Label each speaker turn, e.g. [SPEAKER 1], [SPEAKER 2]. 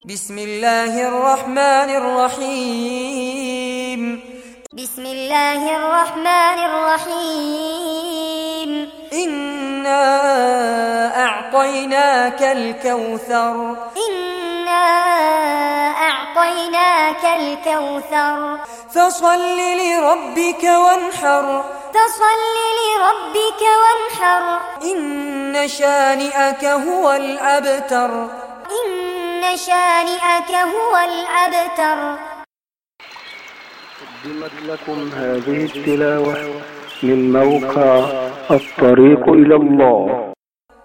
[SPEAKER 1] بسم الله الرحمن الرحيم
[SPEAKER 2] بسم الله الرحمن الرحيم
[SPEAKER 1] إنا أعطيناك الكوثر
[SPEAKER 2] إنا أعطيناك الكوثر
[SPEAKER 1] فصل لربك وانحر
[SPEAKER 2] فصل لربك وانحر
[SPEAKER 1] إن شانئك هو الأبتر
[SPEAKER 2] إن شانئك هو الأبتر.
[SPEAKER 3] قدمت لكم هذه التلاوة من موقع الطريق إلى الله.